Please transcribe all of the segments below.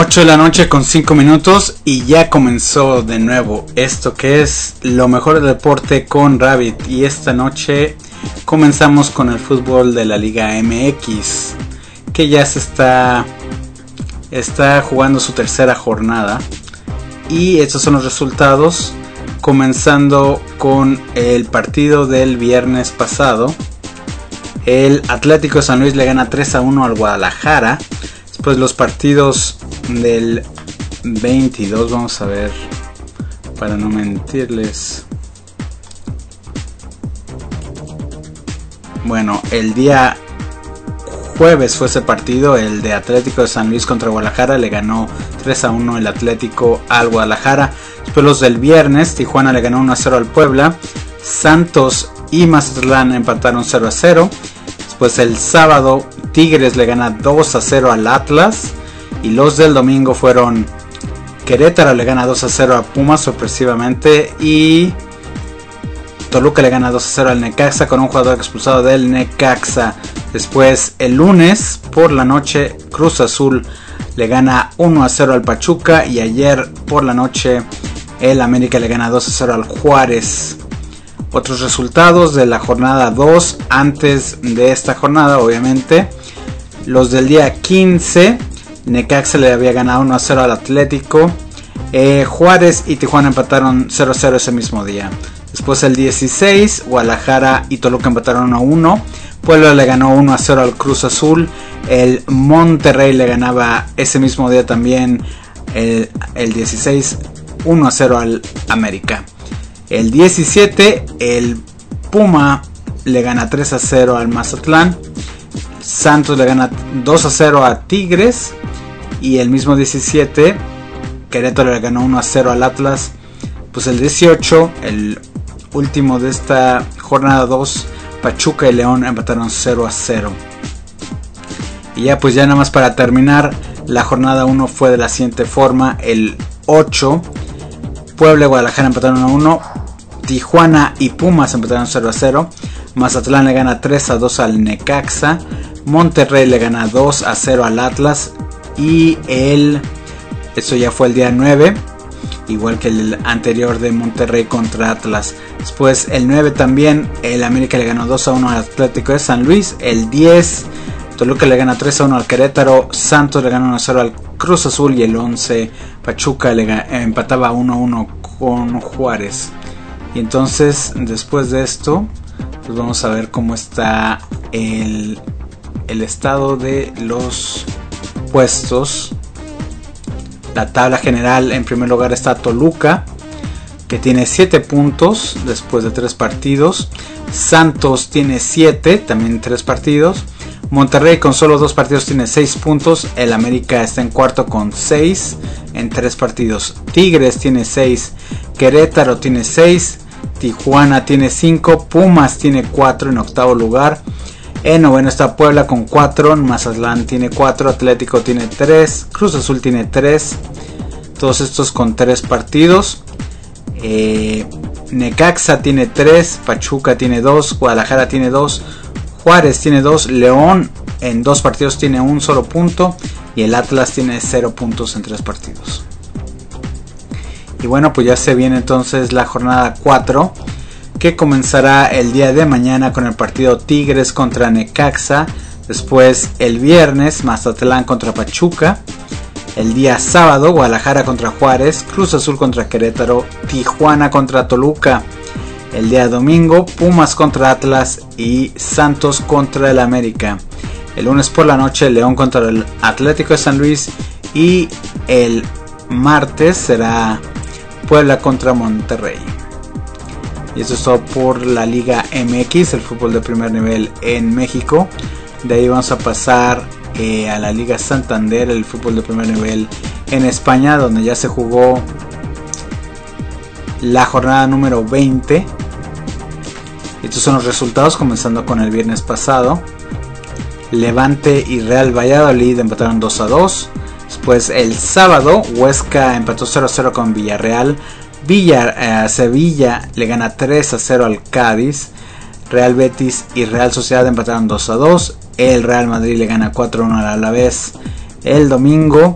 8 de la noche con 5 minutos y ya comenzó de nuevo esto que es lo mejor del deporte con Rabbit. Y esta noche comenzamos con el fútbol de la Liga MX, que ya se está jugando su tercera jornada. Y estos son los resultados, comenzando con el partido del viernes pasado. El Atlético de San Luis le gana 3-1 al Guadalajara. Después los partidos del 22, vamos a ver para no mentirles. Bueno, el día jueves fue ese partido, el de Atlético de San Luis contra Guadalajara. Le ganó 3-1 el Atlético al Guadalajara. Después los del viernes, Tijuana le ganó 1-0 al Puebla. Santos y Mazatlán empataron 0-0. Después el sábado, Tigres le gana 2-0 al Atlas. Y los del domingo fueron Querétaro le gana 2-0 a Pumas sorpresivamente. Y Toluca le gana 2-0 al Necaxa con un jugador expulsado del Necaxa. Después el lunes por la noche, Cruz Azul le gana 1-0 al Pachuca. Y ayer por la noche el América le gana 2-0 al Juárez. Otros resultados de la jornada 2 antes de esta jornada, obviamente. Los del día 15, Necaxa le había ganado 1-0 al Atlético. Juárez y Tijuana empataron 0-0 ese mismo día. Después el 16, Guadalajara y Toluca empataron 1-1. Puebla le ganó 1-0 al Cruz Azul. El Monterrey le ganaba ese mismo día también, el 16, 1-0 al América. El 17, el Puma le gana 3-0 al Mazatlán. Santos le gana 2-0 a Tigres. Y el mismo 17, Querétaro le ganó 1-0 al Atlas. Pues el 18, el último de esta jornada 2, Pachuca y León empataron 0-0. Y ya pues ya nada más para terminar, la jornada 1 fue de la siguiente forma. El 8, Puebla y Guadalajara empataron 1-1. Tijuana y Pumas empataron 0-0. Mazatlán le gana 3-2 al Necaxa. Monterrey le gana 2-0 al Atlas. Y eso ya fue el día 9, igual que el anterior de Monterrey contra Atlas. Después el 9 también, el América le ganó 2-1 al Atlético de San Luis. El 10, Toluca le gana 3-1 al Querétaro. Santos le gana 1-0 al Cruz Azul. Y el 11, Pachuca empataba 1-1 con Juárez. Y entonces después de esto, pues vamos a ver cómo está el estado de los puestos. La tabla general, en primer lugar está Toluca, que tiene 7 puntos después de 3 partidos. Santos tiene 7, también 3 partidos. Monterrey con solo 2 partidos tiene 6 puntos. El América está en cuarto con 6 en 3 partidos. Tigres tiene 6. Querétaro tiene 6. Tijuana tiene 5. Pumas tiene 4 en octavo lugar. En noveno está Puebla con 4. Mazatlán tiene 4. Atlético tiene 3. Cruz Azul tiene 3. Todos estos con 3 partidos. Necaxa tiene 3. Pachuca tiene 2. Guadalajara tiene 2. Juárez tiene 2. León en 2 partidos tiene un solo punto. Y el Atlas tiene 0 puntos en 3 partidos. Y bueno, pues ya se viene entonces la jornada 4, que comenzará el día de mañana con el partido Tigres contra Necaxa. Después el viernes, Mazatlán contra Pachuca. El día sábado, Guadalajara contra Juárez. Cruz Azul contra Querétaro. Tijuana contra Toluca. El día domingo, Pumas contra Atlas y Santos contra el América. El lunes por la noche, León contra el Atlético de San Luis. Y el martes será Puebla contra Monterrey. Y eso es todo por la Liga MX, el fútbol de primer nivel en México. De ahí vamos a pasar a la Liga Santander, el fútbol de primer nivel en España, donde ya se jugó la jornada número 20. Estos son los resultados, comenzando con el viernes pasado. Levante y Real Valladolid empataron 2-2. Después el sábado, Huesca empató 0-0 con Villarreal. Sevilla le gana 3-0 al Cádiz. Real Betis y Real Sociedad empataron 2-2. El Real Madrid le gana 4-1 al Alavés. El domingo,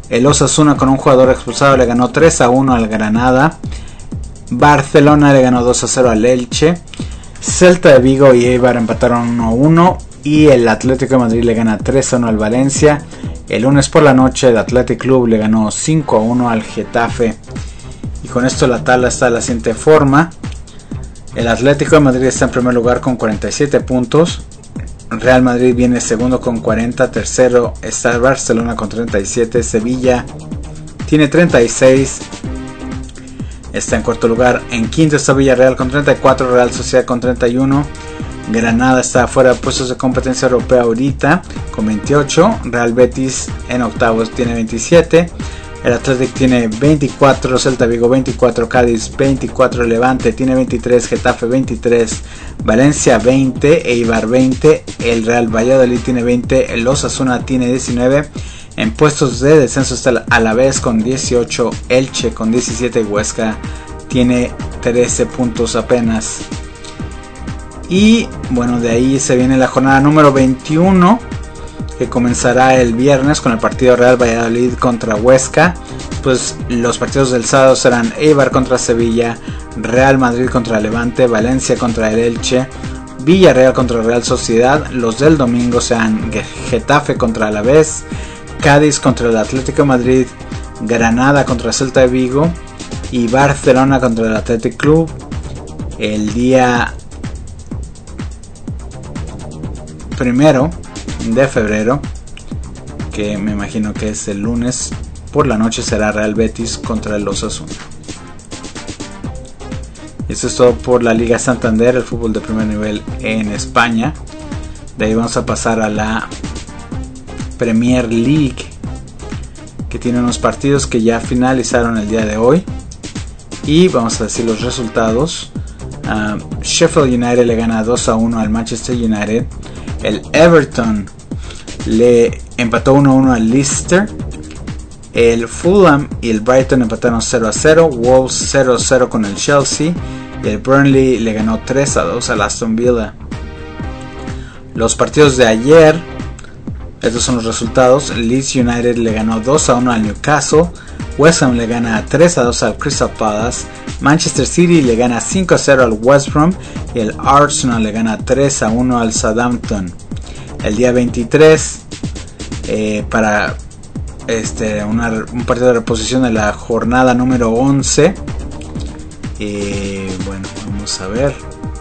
El Osasuna, con un jugador expulsado, le ganó 3-1 al Granada. Barcelona le ganó 2-0 al Elche. Celta de Vigo y Eibar empataron 1-1. Y el Atlético de Madrid le gana 3-1 al Valencia. El lunes por la noche el Athletic Club le ganó 5-1 al Getafe. Y con esto la tabla está de la siguiente forma. El Atlético de Madrid está en primer lugar con 47 puntos. Real Madrid viene segundo con 40. Tercero está el Barcelona con 37. Sevilla tiene 36. Está en cuarto lugar. En quinto está Villarreal con 34. Real Sociedad con 31. Granada está fuera de puestos de competencia europea ahorita con 28. Real Betis en octavos tiene 27. El Athletic tiene 24, Celta Vigo 24, Cádiz 24, Levante tiene 23, Getafe 23, Valencia 20, Eibar 20, el Real Valladolid tiene 20, el Osasuna tiene 19. En puestos de descenso está el Alavés con 18, Elche con 17 y Huesca tiene 13 puntos apenas. Y bueno, de ahí se viene la jornada número 21, que comenzará el viernes con el partido Real Valladolid contra Huesca. Pues los partidos del sábado serán Eibar contra Sevilla, Real Madrid contra Levante, Valencia contra el Elche, Villarreal contra Real Sociedad. Los del domingo serán Getafe contra Alavés, Cádiz contra el Atlético de Madrid, Granada contra Celta de Vigo y Barcelona contra el Athletic Club. El día 1 de febrero, que me imagino que es el lunes por la noche, será Real Betis contra el Osasuna. Esto es todo por la Liga Santander, el fútbol de primer nivel en España. De ahí vamos a pasar a la Premier League, que tiene unos partidos que ya finalizaron el día de hoy. Y vamos a decir los resultados. Sheffield United le gana 2-1 al Manchester United. El Everton le empató 1-1 al Leicester. El Fulham y el Brighton empataron 0-0. Wolves 0-0 con el Chelsea. Y el Burnley le ganó 3-2 al Aston Villa. Los partidos de ayer, estos son los resultados. Leeds United le ganó 2-1 al Newcastle. West Ham le gana 3-2 al Crystal Palace. Manchester City le gana 5-0 al West Brom. Y el Arsenal le gana 3-1 al Southampton. El día 23, para un partido de reposición de la jornada número 11. Bueno, vamos a ver.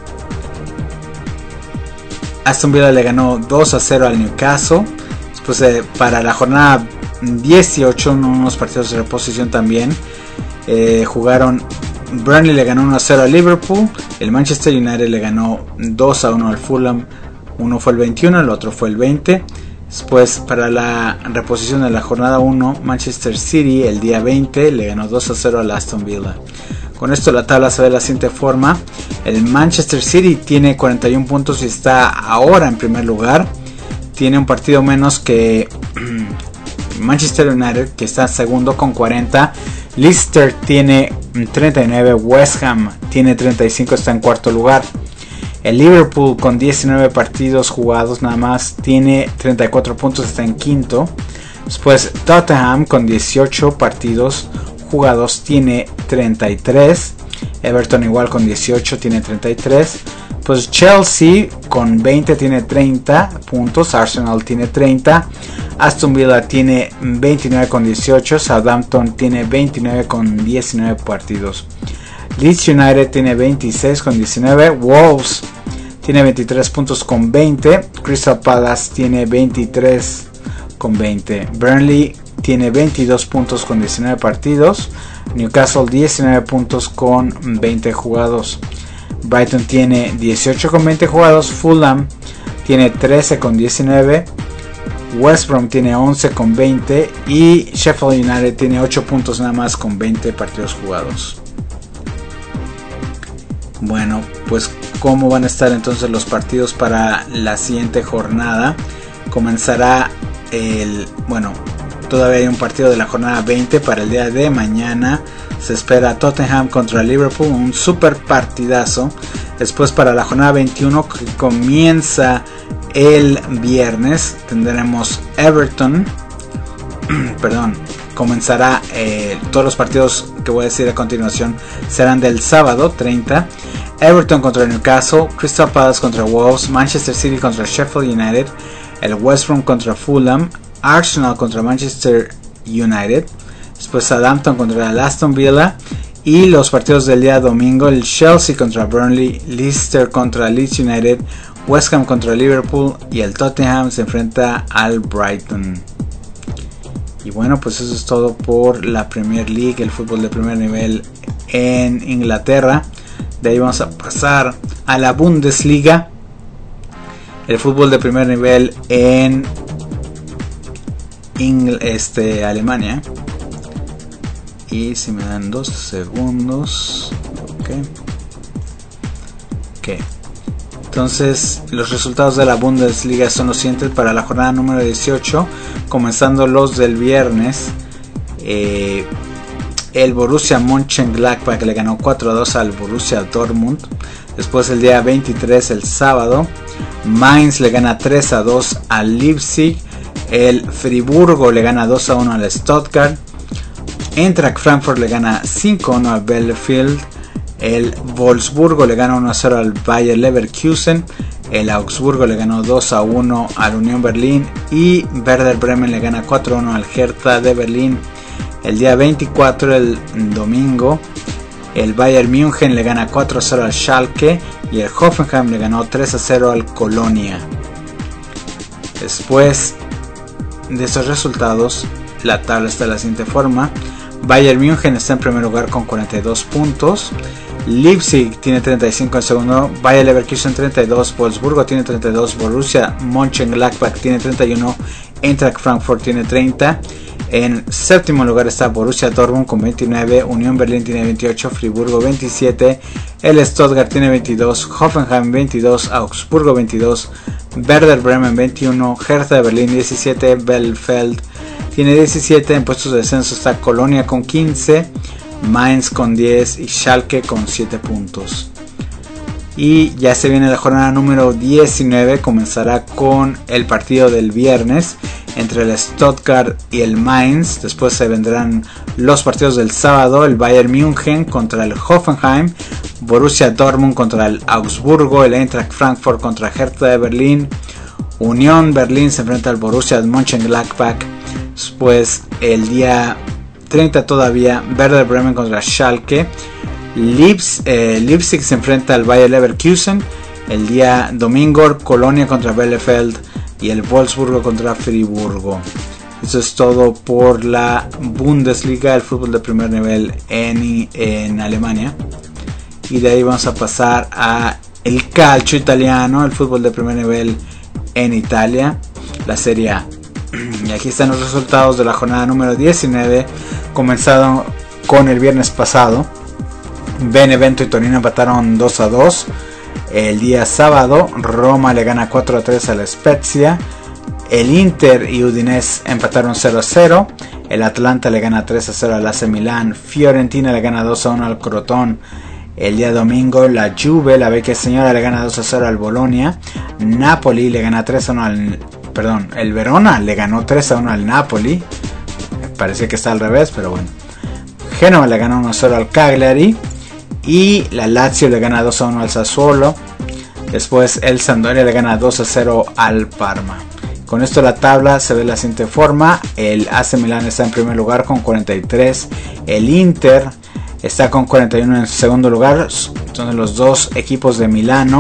Aston Villa le ganó 2-0 al Newcastle. Después, para la jornada 18, unos partidos de reposición también. Jugaron. Burnley le ganó 1-0 al Liverpool. El Manchester United le ganó 2-1 al Fulham. Uno fue el 21, el otro fue el 20. Después, para la reposición de la jornada 1, Manchester City el día 20 le ganó 2-0 al Aston Villa. Con esto la tabla se ve de la siguiente forma. El Manchester City tiene 41 puntos y está ahora en primer lugar. Tiene un partido menos que Manchester United, que está segundo con 40. Leicester tiene 39. West Ham tiene 35, está en cuarto lugar. El Liverpool, con 19 partidos jugados nada más, tiene 34 puntos, está en quinto. Después Tottenham, con 18 partidos jugados, tiene 33. Everton igual con 18 tiene 33. Pues Chelsea con 20 tiene 30 puntos. Arsenal tiene 30. Aston Villa tiene 29 con 18. Southampton tiene 29 con 19 partidos. Leeds United tiene 26 con 19. Wolves tiene 23 puntos con 20. Crystal Palace tiene 23 con 20. Burnley tiene 22 puntos con 19 partidos. Newcastle 19 puntos con 20 jugados. Brighton tiene 18 con 20 jugados. Fulham tiene 13 con 19. West Brom tiene 11 con 20. Y Sheffield United tiene 8 puntos nada más con 20 partidos jugados. Bueno, pues cómo van a estar entonces los partidos para la siguiente jornada. Comenzará todavía hay un partido de la jornada 20 para el día de mañana. Se espera Tottenham contra Liverpool, un super partidazo. Después, para la jornada 21, que comienza el viernes, tendremos Everton comenzará, todos los partidos que voy a decir a continuación serán del sábado 30. Everton contra Newcastle, Crystal Palace contra Wolves, Manchester City contra Sheffield United, el West Brom contra Fulham, Arsenal contra Manchester United, después Southampton contra el Aston Villa, y los partidos del día domingo, el Chelsea contra Burnley, Leicester contra Leeds United, West Ham contra Liverpool y el Tottenham se enfrenta al Brighton. Y bueno, pues eso es todo por la Premier League, el fútbol de primer nivel en Inglaterra. De ahí vamos a pasar a la Bundesliga, el fútbol de primer nivel en Alemania. Y si me dan 2 segundos. Ok. Entonces los resultados de la Bundesliga son los siguientes para la jornada número 18, comenzando los del viernes. El Borussia Mönchengladbach le ganó 4-2 al Borussia Dortmund. Después el día 23, el sábado, Mainz le gana 3-2 al Leipzig. El Friburgo le gana 2-1 al Stuttgart. Eintracht Frankfurt le gana 5-1 al Bielefeld. El Wolfsburgo le gana 1-0 al Bayer Leverkusen. El Augsburgo le ganó 2-1 al Unión Berlín. Y Werder Bremen le gana 4-1 al Hertha de Berlín. El día 24, el domingo, el Bayern München le gana 4-0 al Schalke. Y el Hoffenheim le ganó 3-0 al Colonia. Después de estos resultados, la tabla está de la siguiente forma. Bayern München está en primer lugar con 42 puntos. Leipzig tiene 35 en segundo. Bayer Leverkusen 32. Wolfsburgo tiene 32. Borussia Mönchengladbach tiene 31. Eintracht Frankfurt tiene 30. En séptimo lugar está Borussia Dortmund con 29. Unión Berlín tiene 28. Friburgo 27. El Stuttgart tiene 22. Hoffenheim 22. Augsburgo 22. Werder Bremen 21. Hertha de Berlín 17. Bielefeld tiene 17. En puestos de descenso está Colonia con 15. Mainz con 10 y Schalke con 7 puntos. Y ya se viene la jornada número 19. Comenzará con el partido del viernes entre el Stuttgart y el Mainz. Después se vendrán los partidos del sábado. El Bayern München contra el Hoffenheim. Borussia Dortmund contra el Augsburgo. El Eintracht Frankfurt contra Hertha de Berlín. Unión Berlín se enfrenta al Borussia Mönchengladbach. Después el día 30 todavía, Werder Bremen contra Schalke. Leipzig se enfrenta al Bayer Leverkusen. El día domingo, Colonia contra Bielefeld y el Wolfsburgo contra Friburgo. Eso es todo por la Bundesliga, el fútbol de primer nivel en Alemania. Y de ahí vamos a pasar a el calcio italiano, el fútbol de primer nivel en Italia, la Serie A. Y aquí están los resultados de la jornada número 19, comenzado con el viernes pasado. Benevento y Torino empataron 2-2. El día sábado, Roma le gana 4-3 a la Spezia. El Inter y Udinese empataron 0-0. El Atlanta le gana 3-0 al AC Milán. Fiorentina le gana 2-1 al Crotone. El día domingo, la Juve, la vecchia señora, le gana 2-0 al Bologna. Napoli le gana 3-1 al... Perdón, el Verona le ganó 3-1 al Napoli. Parece que está al revés, pero bueno. Génova le gana 1-0 al Cagliari. Y la Lazio le gana 2-1 al Sassuolo. Después el Sampdoria le gana 2-0 al Parma. Con esto la tabla se ve de la siguiente forma. El AC Milán está en primer lugar con 43. El Inter está con 41 en segundo lugar. Entonces los dos equipos de Milán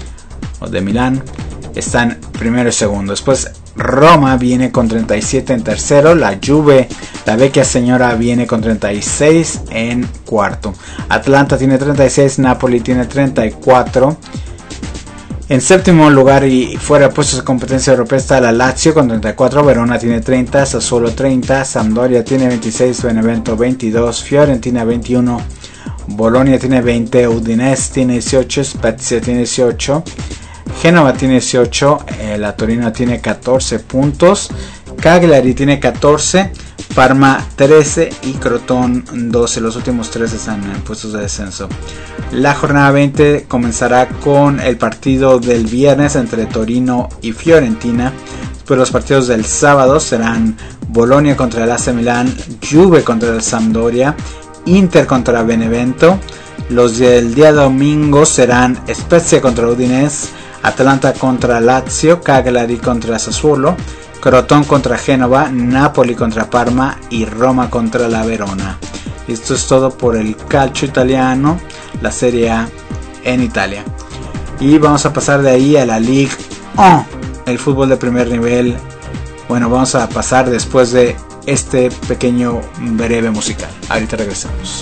están primero y segundo. Después Roma viene con 37 en tercero. La Juve, la vecchia señora, viene con 36 en cuarto. Atlanta tiene 36. Napoli tiene 34. En séptimo lugar y fuera de puestos de competencia europea está la Lazio con 34. Verona tiene 30. Sassuolo 30. Sampdoria tiene 26. Benevento 22. Fiorentina 21. Bologna tiene 20. Udinese tiene 18. Spezia tiene 18. Génova tiene 18, la Torino tiene 14 puntos, Cagliari tiene 14, Parma 13 y Crotone 12. Los últimos 3 están en puestos de descenso. La jornada 20 comenzará con el partido del viernes entre Torino y Fiorentina. Después los partidos del sábado serán Bolonia contra el AC Milán, Juve contra el Sampdoria, Inter contra Benevento. Los del día domingo serán Spezia contra Udinese, Atalanta contra Lazio, Cagliari contra Sassuolo, Crotone contra Génova, Napoli contra Parma y Roma contra la Verona. Esto es todo por el calcio italiano, la Serie A en Italia. Y vamos a pasar de ahí a la Ligue 1, el fútbol de primer nivel. Bueno, vamos a pasar después de este pequeño breve musical. Ahorita regresamos.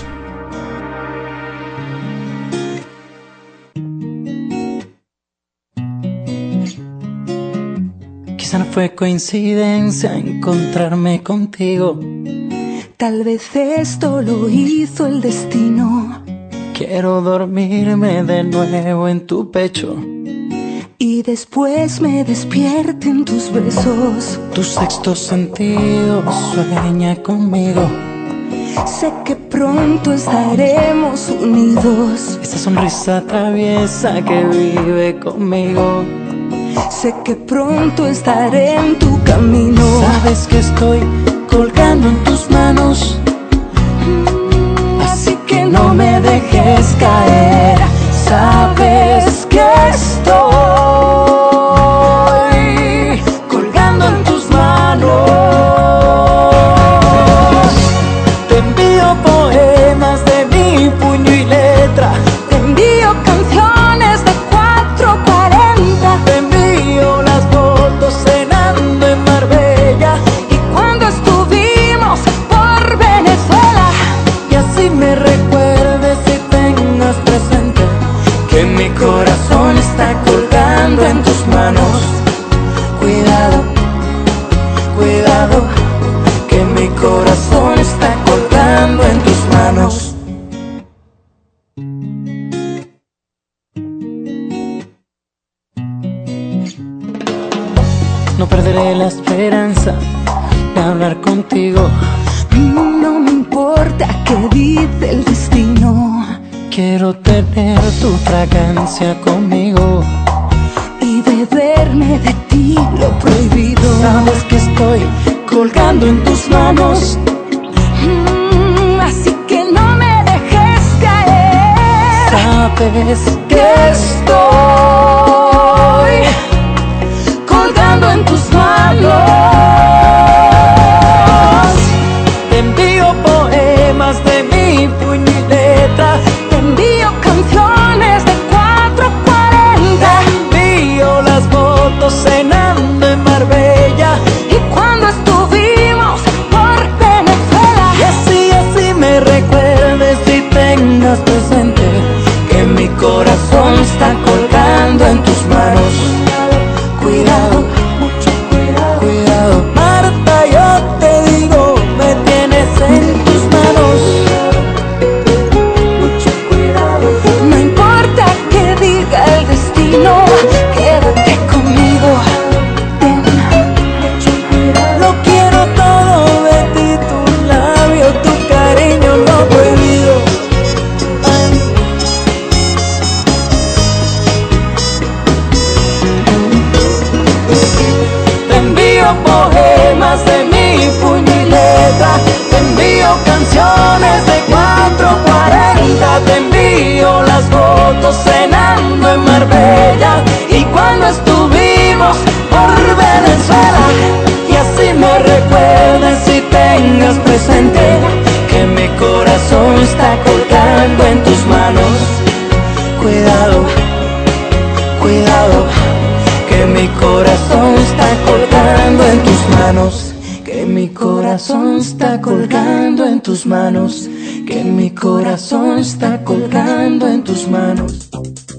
Quizá no fue coincidencia encontrarme contigo. Tal vez esto lo hizo el destino. Quiero dormirme de nuevo en tu pecho y después me despierte en tus besos. Tu sexto sentido sueña conmigo. Sé que pronto estaremos unidos. Esa sonrisa traviesa que vive conmigo. Sé que pronto estaré en tu camino. Sabes que estoy colgando en tus manos, así que no me dejes caer. Sabes que estoy colgando en tus manos. Te envío poemas de mi puño y letra. Te envío canciones de 440. Te envío las fotos cenando en Marbella y cuando estuvimos por Venezuela. Y así me recuerdes y tengas presente que mi corazón está colgando en tus manos. Cuidado, cuidado, que mi corazón está colgando en tus manos. No perderé la esperanza de hablar contigo. No me importa qué dice el destino. Quiero tener tu fragancia conmigo y beberme de ti lo prohibido. Sabes que estoy colgando en tus manos, así que no me dejes caer. Sabes que estoy colgando en tus manos. Te envío poemas de mi puño y letra. Te envío canciones de 440. Te envío las fotos cenando en Marbella y cuando estuvimos por Venezuela. Y así me recuerdes y tengas presente que mi corazón está colgando en tus manos. Cuidado, mucho cuidado, cuidado. Marta, yo te digo, me tienes en tus manos. mucho cuidado. No importa que diga el destino, quédate conmigo. Ten mucho cuidado. Lo quiero todo de ti, tu labio, tu cariño no prohibido. Ay. Te envío poemas de mi puño y letra. Te envío canciones de 440. Te envío las fotos cenando en Marbella y cuando estuvimos por Venezuela. Y así me recuerdes y tengas presente que mi corazón está colgando en tus manos. Cuidado, cuidado, que mi corazón está colgando en tus manos. Que mi corazón está colgando en tus manos. Que mi corazón está colgando en tus manos.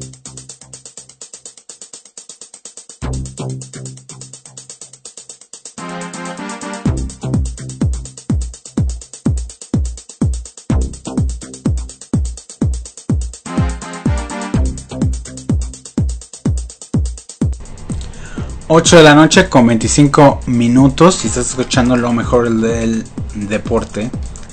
Ocho de la noche con 25 minutos y estás escuchando lo mejor del deporte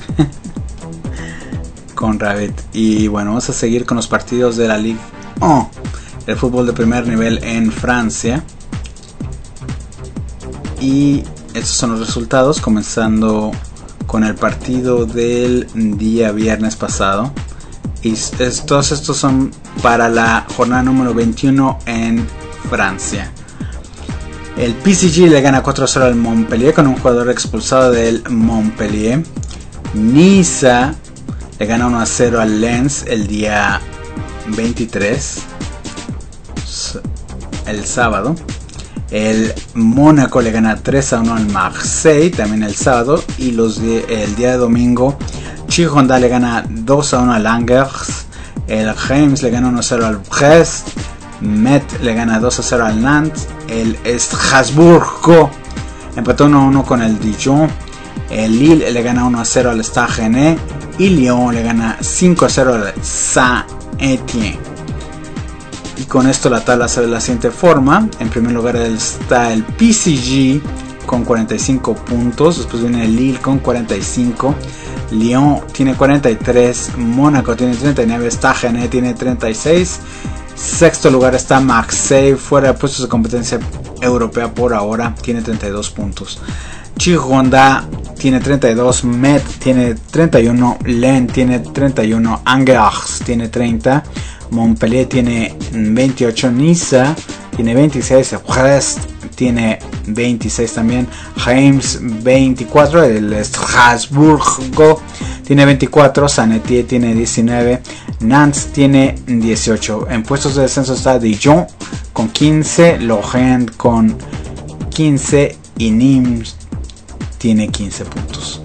con Rabbit. Y bueno, vamos a seguir con los partidos de la Ligue 1, el fútbol de primer nivel en Francia. Y estos son los resultados, comenzando con el partido del día viernes pasado. Y todos estos son para la jornada número 21 en Francia. El PSG le gana 4-0 al Montpellier con un jugador expulsado del Montpellier. Niza le gana 1-0 al Lens el día 23, el sábado. El Mónaco le gana 3-1 al Marseille también el sábado. Y el día de domingo, Girondins le gana 2-1 al Angers. El Reims le gana 1-0 al Brest. Metz le gana 2-0 al Nantes. El Strasbourg empató 1-1 con el Dijon. El Lille le gana 1-0 al Stade Rennais. Y Lyon le gana 5-0 al Saint-Étienne. Y con esto la tabla se ve de la siguiente forma. En primer lugar está el PSG con 45 puntos. Después viene el Lille con 45. Lyon tiene 43. Mónaco tiene 39. Stade Rennais tiene 36. Sexto lugar está Marseille, fuera de puestos de competencia europea por ahora, tiene 32 puntos. Girondins tiene 32, Metz tiene 31, Lens tiene 31, Angers tiene 30, Montpellier tiene 28, Niza tiene 26, Brest tiene 26 también, Reims 24, el Strasbourg tiene 24, Saint-Étienne tiene 19, Nantes tiene 18. En puestos de descenso está Dijon con 15, Lorient con 15 y Nîmes tiene 15 puntos.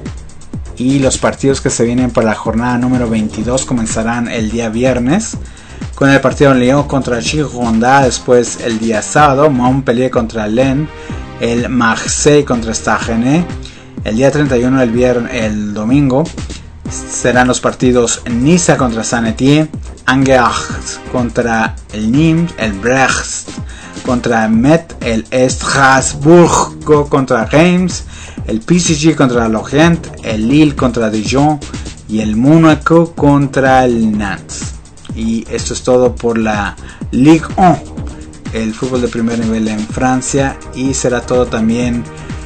Y los partidos que se vienen para la jornada número 22 comenzarán el día viernes con el partido de Lyon contra Girondins. Después el día sábado, Montpellier contra Lens, el Marseille contra Stade Rennais. El día 31, el domingo, serán los partidos Niza contra Saint-Étienne, Angers contra el Nîmes, el Brest contra Metz, el Strasbourg contra Reims, el PSG contra Lorient, el Lille contra Dijon y el Mónaco contra el Nantes. Y esto es todo por la Ligue 1, el fútbol de primer nivel en Francia, y será todo también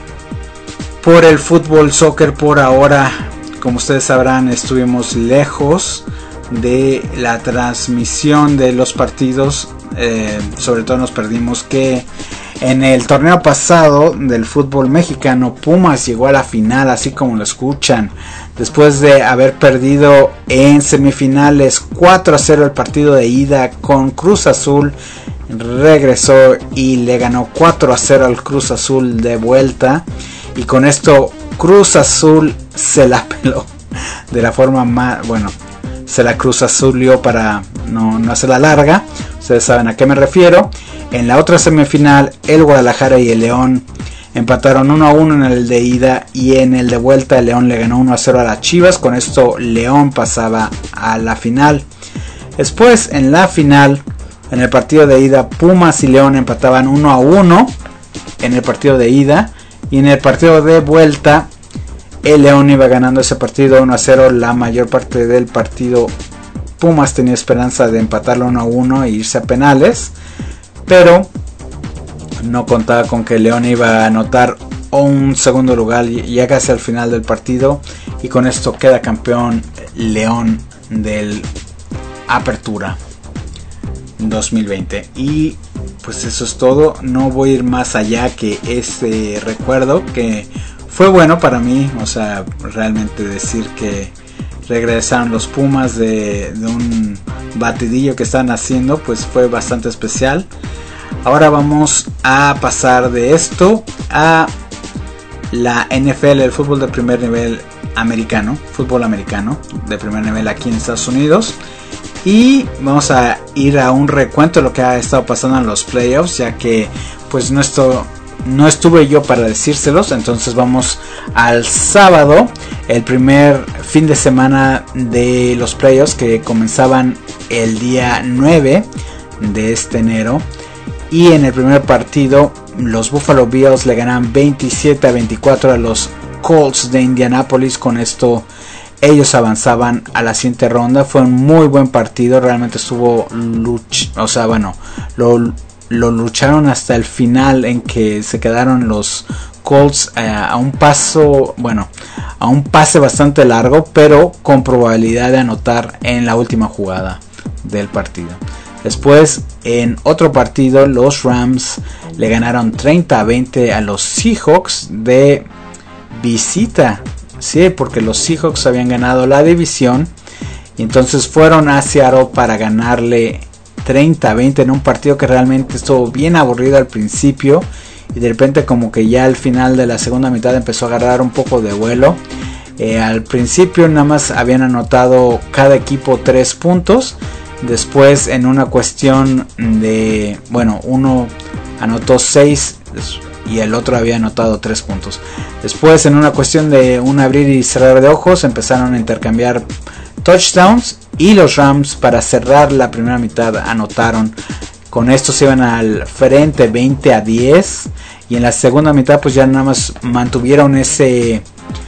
por el fútbol soccer por ahora. Como ustedes sabrán, estuvimos lejos de la transmisión de los partidos. Sobre todo nos perdimos que en el torneo pasado del fútbol mexicano, Pumas llegó a la final, así como lo escuchan. Después de haber perdido en semifinales 4-0 el partido de ida con Cruz Azul, regresó y le ganó 4-0 al Cruz Azul de vuelta. Y con esto Cruz Azul se la peló de la forma más, bueno, se la Cruz Azulió para no hacerla larga. Ustedes saben a qué me refiero. En la otra semifinal, el Guadalajara y el León empataron 1-1 en el de ida, y en el de vuelta el León le ganó 1-0 a las Chivas. Con esto León pasaba a la final. Después en la final, en el partido de ida, Pumas y León empataban 1-1 en el partido de ida. Y en el partido de vuelta, el León iba ganando ese partido 1-0. La mayor parte del partido, Pumas tenía esperanza de empatarlo 1-1 e irse a penales, pero no contaba con que León iba a anotar un segundo lugar ya casi al final del partido. Y con esto queda campeón León del Apertura 2020. Y pues eso es todo. No voy a ir más allá que ese recuerdo que fue bueno para mí. O sea, realmente decir que regresaron los Pumas de un batidillo que están haciendo, pues fue bastante especial. Ahora vamos a pasar de esto a la NFL, el fútbol de primer nivel americano, fútbol americano de primer nivel aquí en Estados Unidos. Y vamos a ir a un recuento de lo que ha estado pasando en los playoffs, ya que pues no estuve yo para decírselos. Entonces vamos al sábado, el primer fin de semana de los playoffs, que comenzaban el día 9 de este enero. Y en el primer partido, los Buffalo Bills le ganan 27-24 a los Colts de Indianapolis. Con esto ellos avanzaban a la siguiente ronda. Fue un muy buen partido, realmente estuvo lo lucharon hasta el final, en que se quedaron los Colts a un pase bastante largo, pero con probabilidad de anotar en la última jugada del partido. Después, en otro partido, los Rams le ganaron 30-20 a los Seahawks de visita. Sí, porque los Seahawks habían ganado la división y entonces fueron a Seattle para ganarle 30-20 en un partido que realmente estuvo bien aburrido al principio, y de repente como que ya al final de la segunda mitad empezó a agarrar un poco de vuelo. Al principio nada más habían anotado cada equipo 3 puntos. Después, en una cuestión de, uno anotó 6 y el otro había anotado 3 puntos. Después, en una cuestión de un abrir y cerrar de ojos, empezaron a intercambiar touchdowns, y los Rams, para cerrar la primera mitad, anotaron. Con esto se iban al frente 20-10, y en la segunda mitad pues ya nada más mantuvieron esa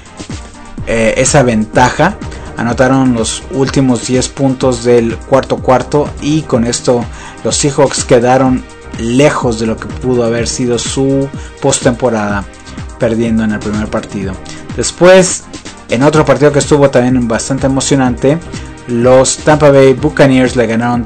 ventaja. Anotaron los últimos 10 puntos del cuarto, y con esto los Seahawks quedaron lejos de lo que pudo haber sido su postemporada, perdiendo en el primer partido. Después, en otro partido que estuvo también bastante emocionante, los Tampa Bay Buccaneers le ganaron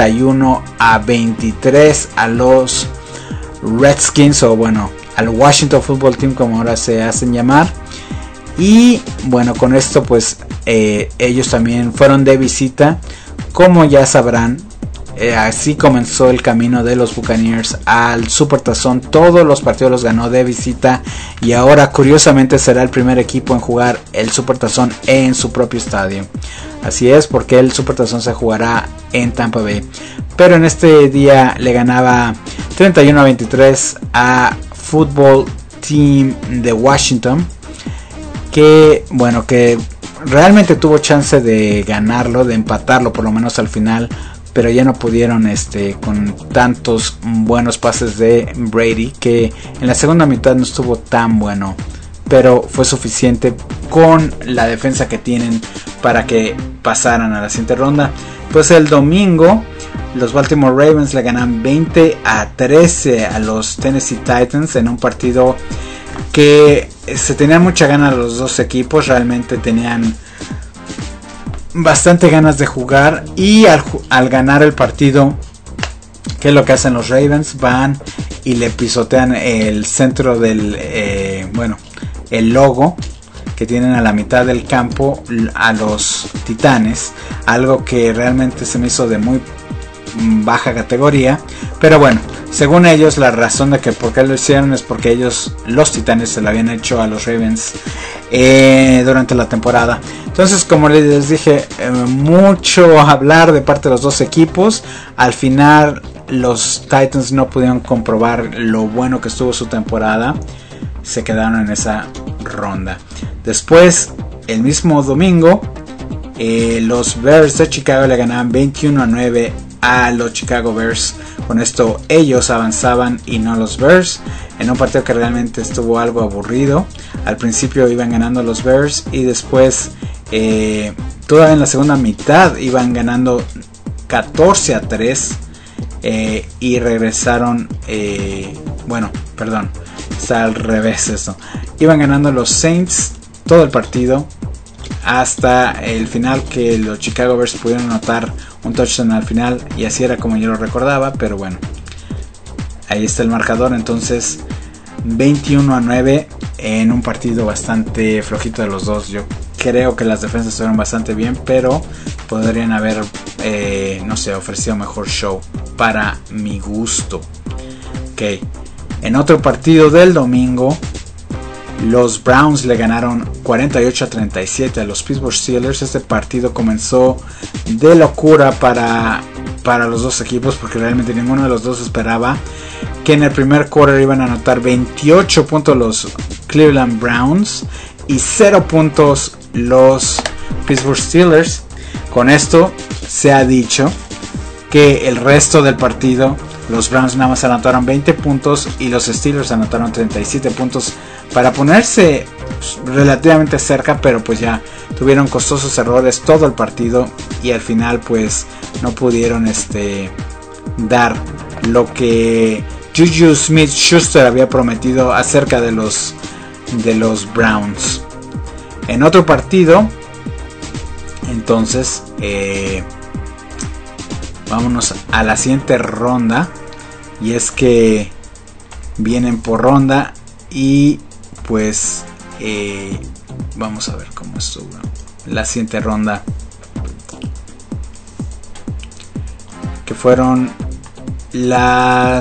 31-23 a los Redskins, al Washington Football Team, como ahora se hacen llamar. Y con esto pues ellos también fueron de visita. Como ya sabrán, así comenzó el camino de los Buccaneers al Supertazón. Todos los partidos los ganó de visita, y ahora curiosamente será el primer equipo en jugar el Supertazón en su propio estadio. Así es, porque el Supertazón se jugará en Tampa Bay. Pero en este día le ganaba 31-23 a Football Team de Washington, que realmente tuvo chance de ganarlo, de empatarlo por lo menos al final, pero ya no pudieron con tantos buenos pases de Brady, que en la segunda mitad no estuvo tan bueno, pero fue suficiente con la defensa que tienen para que pasaran a la siguiente ronda. Pues el domingo los Baltimore Ravens le ganan 20-13 a los Tennessee Titans en un partido que se tenían mucha ganas los dos equipos. Realmente tenían bastante ganas de jugar, y al ganar el partido, ¿qué es lo que hacen los Ravens? Van y le pisotean el centro del el logo que tienen a la mitad del campo a los Titanes, algo que realmente se me hizo de muy baja categoría, pero según ellos la razón de que por qué lo hicieron es porque los Titanes se lo habían hecho a los Ravens durante la temporada. Entonces, como les dije, mucho hablar de parte de los dos equipos. Al final los Titans no pudieron comprobar lo bueno que estuvo su temporada, se quedaron en esa ronda. Después, el mismo domingo, los Bears de Chicago le ganaban 21-9 a los Chicago Bears. Con esto ellos avanzaban y no los Bears, en un partido que realmente estuvo algo aburrido. Al principio iban ganando los Bears, y después todavía en la segunda mitad iban ganando 14-3, y regresaron, está al revés esto. Iban ganando los Saints todo el partido hasta el final, que los Chicago Bears pudieron anotar un touchdown al final, y así era como yo lo recordaba, pero ahí está el marcador. Entonces 21-9 en un partido bastante flojito de los dos. Yo creo que las defensas estuvieron bastante bien, pero podrían haber ofrecido mejor show para mi gusto. En otro partido del domingo, los Browns le ganaron 48-37 a los Pittsburgh Steelers. Este partido comenzó de locura para los dos equipos, porque realmente ninguno de los dos esperaba que en el primer quarter iban a anotar 28 puntos los Cleveland Browns y 0 puntos los Pittsburgh Steelers. Con esto se ha dicho que el resto del partido los Browns nada más anotaron 20 puntos y los Steelers anotaron 37 puntos para ponerse relativamente cerca, pero pues ya tuvieron costosos errores todo el partido, y al final pues no pudieron dar lo que Juju Smith-Schuster había prometido acerca de los Browns. En otro partido, entonces, vámonos a la siguiente ronda, y es que vienen por ronda y pues vamos a ver cómo estuvo la siguiente ronda, que fueron la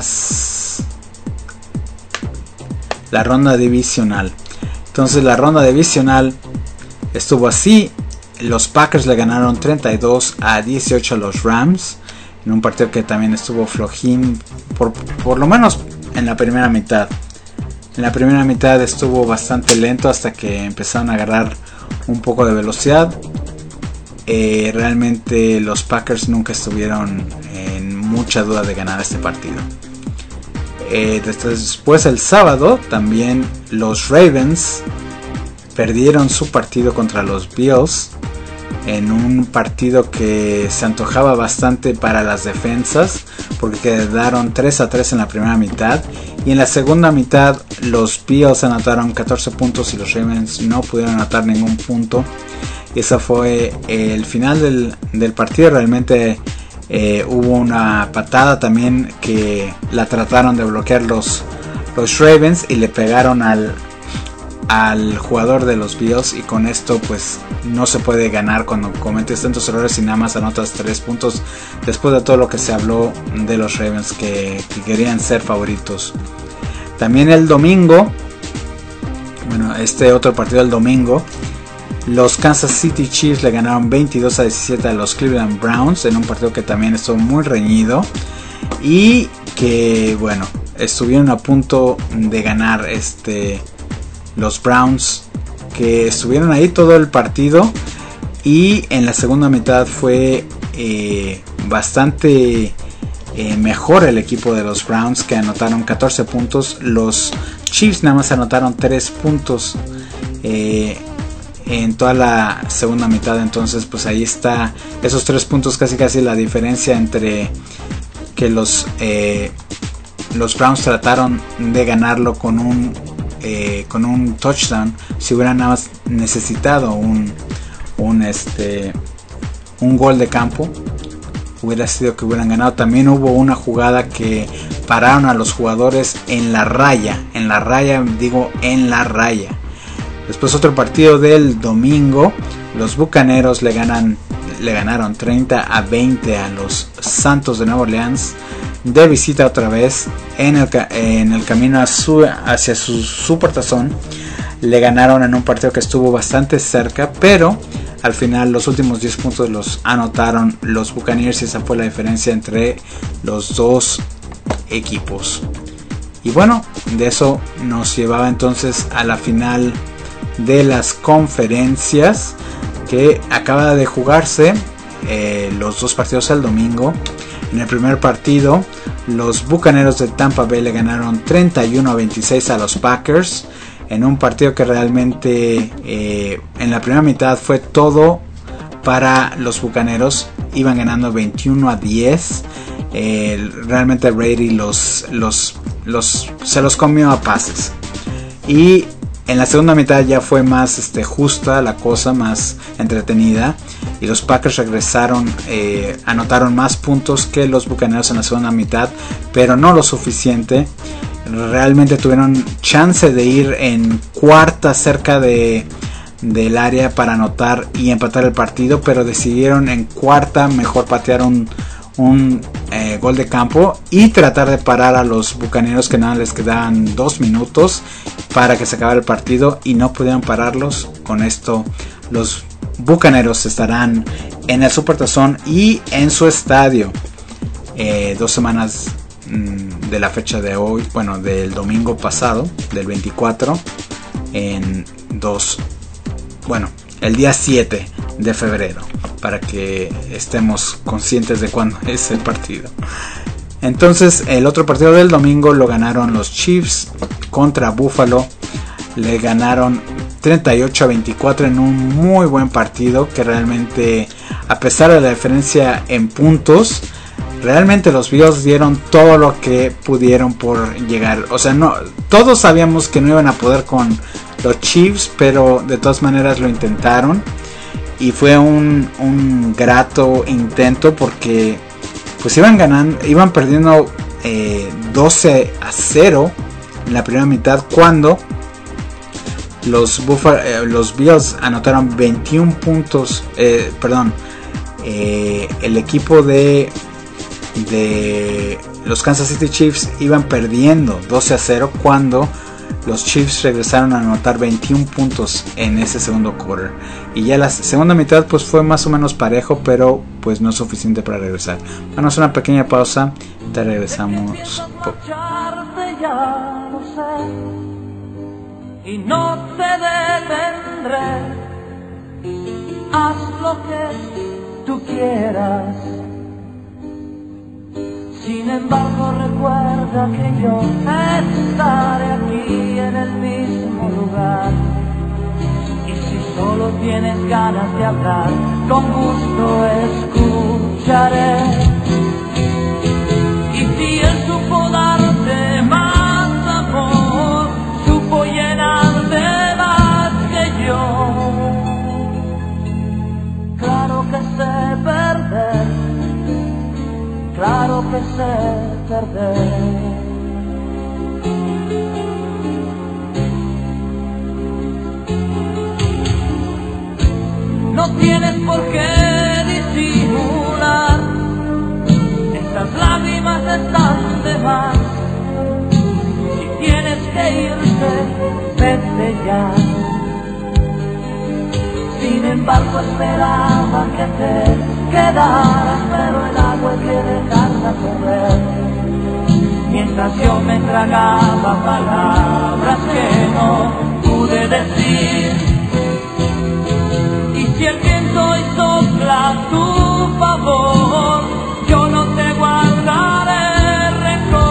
ronda divisional. Entonces la ronda divisional estuvo así: los Packers le ganaron 32-18 a los Rams, en un partido que también estuvo flojín, por lo menos en la primera mitad. En la primera mitad estuvo bastante lento hasta que empezaron a agarrar un poco de velocidad. Realmente los Packers nunca estuvieron en mucha duda de ganar este partido. Después el sábado también los Ravens perdieron su partido contra los Bills, en un partido que se antojaba bastante para las defensas, porque quedaron 3-3 en la primera mitad, y en la segunda mitad los Bills anotaron 14 puntos y los Ravens no pudieron anotar ningún punto. Y ese fue el final del partido. Realmente hubo una patada también que la trataron de bloquear los Ravens y le pegaron al jugador de los Bills, y con esto pues no se puede ganar cuando cometes tantos errores y nada más anotas 3 puntos después de todo lo que se habló de los Ravens que querían ser favoritos. También el domingo, bueno, este otro partido del domingo, los Kansas City Chiefs le ganaron 22-17 a los Cleveland Browns, en un partido que también estuvo muy reñido y que, bueno, estuvieron a punto de ganar los Browns, que estuvieron ahí todo el partido, y en la segunda mitad fue bastante mejor el equipo de los Browns, que anotaron 14 puntos. Los Chiefs nada más anotaron 3 puntos en toda la segunda mitad. Entonces pues ahí está, esos 3 puntos casi la diferencia entre que los Browns trataron de ganarlo con un touchdown. Si hubieran nada más necesitado un gol de campo, hubiera sido que hubieran ganado. También hubo una jugada que pararon a los jugadores en la raya. Después otro partido del domingo, los Bucaneros le ganaron 30-20 a los Santos de Nueva Orleans, de visita otra vez, en el camino hacia su supertazón. Le ganaron en un partido que estuvo bastante cerca, pero al final los últimos 10 puntos los anotaron los Buccaneers, y esa fue la diferencia entre los dos equipos. Y bueno, de eso nos llevaba entonces a la final de las conferencias, que acaba de jugarse los dos partidos el domingo. En el primer partido, los Bucaneros de Tampa Bay le ganaron 31-26 a los Packers, en un partido que realmente en la primera mitad fue todo para los Bucaneros. Iban ganando 21-10. Realmente Brady se los comió a pases, y en la segunda mitad ya fue más justa la cosa, más entretenida, y los Packers regresaron, anotaron más puntos que los Bucaneros en la segunda mitad, pero no lo suficiente. Realmente tuvieron chance de ir en cuarta cerca del área para anotar y empatar el partido, pero decidieron en cuarta mejor patear un gol de campo y tratar de parar a los Bucaneros, que nada les quedaban 2 minutos para que se acabara el partido, y no pudieron pararlos. Con esto los Bucaneros estarán en el Supertazón y en su estadio 2 semanas de la fecha de hoy, bueno, del domingo pasado, del 24, el día 7 de febrero, para que estemos conscientes de cuándo es el partido. Entonces el otro partido del domingo lo ganaron los Chiefs contra Buffalo. Le ganaron 38-24 en un muy buen partido, que realmente, a pesar de la diferencia en puntos, realmente los Bills dieron todo lo que pudieron por llegar. O sea, no, todos sabíamos que no iban a poder con los Chiefs, pero de todas maneras lo intentaron. Y fue un grato intento porque pues iban perdiendo 12-0 en la primera mitad cuando los Bills anotaron 21 puntos. El equipo de los Kansas City Chiefs iban perdiendo 12-0 cuando los Chiefs regresaron a anotar 21 puntos en ese segundo quarter. Y ya la segunda mitad pues fue más o menos parejo, pero pues no suficiente para regresar. Vamos a una pequeña pausa, te regresamos. Y no te detendré, haz lo que tú quieras. Sin embargo recuerda que yo estaré aquí en el mismo lugar. Y si solo tienes ganas de hablar, con gusto escucharé. Y si él supo darte más amor, supo llenarte más que yo. Claro que sé perder, claro que sé perder. No tienes por qué disimular, estas lágrimas están de más. Si tienes que irte, vete ya. Sin embargo esperaba que te quedaras, pero el agua hay que dejarla correr. Mientras yo me tragaba palabras que no pude decir. Y si el viento hoy sopla a tu favor, yo no te guardaré rencor.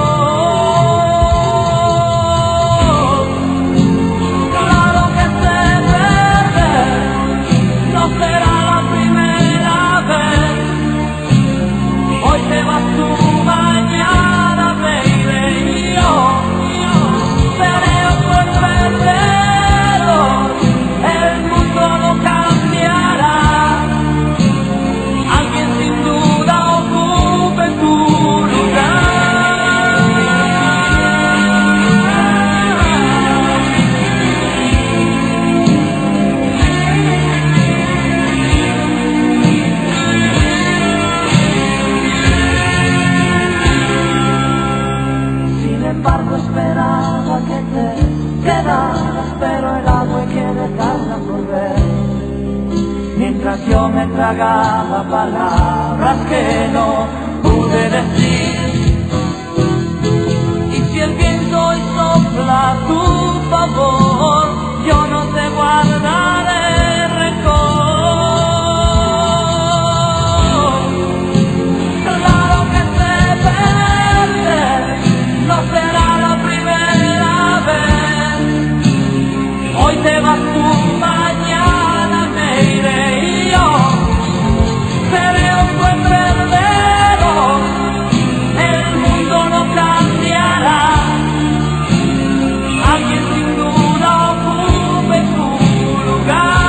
Claro que sé perder, no será la primera vez. Hoy te vas tú, mañana me iré yo. Seré otro perdedor, el mundo no cambiará. Alguien sin duda ocupe tu lugar. Sin embargo esperaba que te quedaras, pero el agua hay que dejarla correr. Mientras yo me tragaba palabras que no pude decir. Y si el viento hoy sopla a tu favor, yo no te guardaré rencor. Claro que sé perder, no será la primera vez. Hoy te vas tú, mañana me iré yo. Seré un buen perdedor, el mundo no cambiará. Alguien sin duda ocupe tu lugar.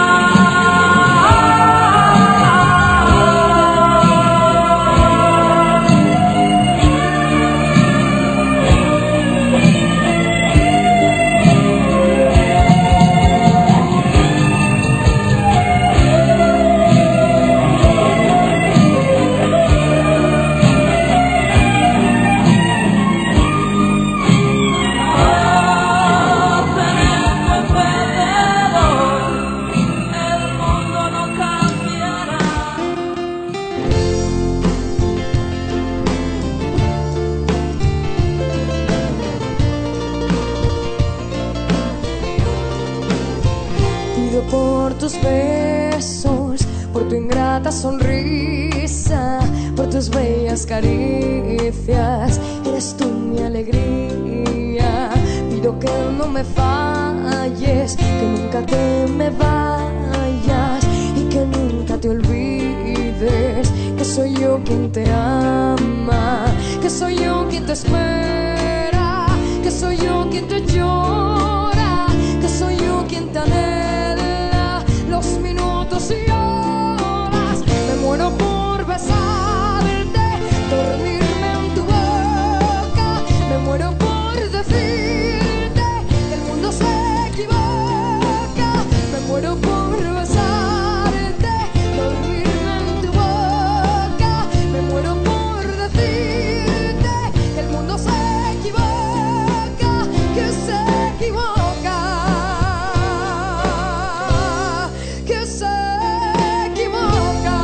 Por tus besos, por tu ingrata sonrisa, por tus bellas caricias, eres tú mi alegría. Pido que no me falles, que nunca te me vayas y que nunca te olvides que soy yo quien te ama, que soy yo quien te espera, que soy yo quien te llora, que soy yo quien te anhela los minutos y horas. Me muero por besarte, dormirme en tu boca, me muero por decirte que el mundo se equivoca, me muero por besarte, dormirme en tu boca, me muero por decirte que el mundo se equivoca, que se equivoca, que se equivoca.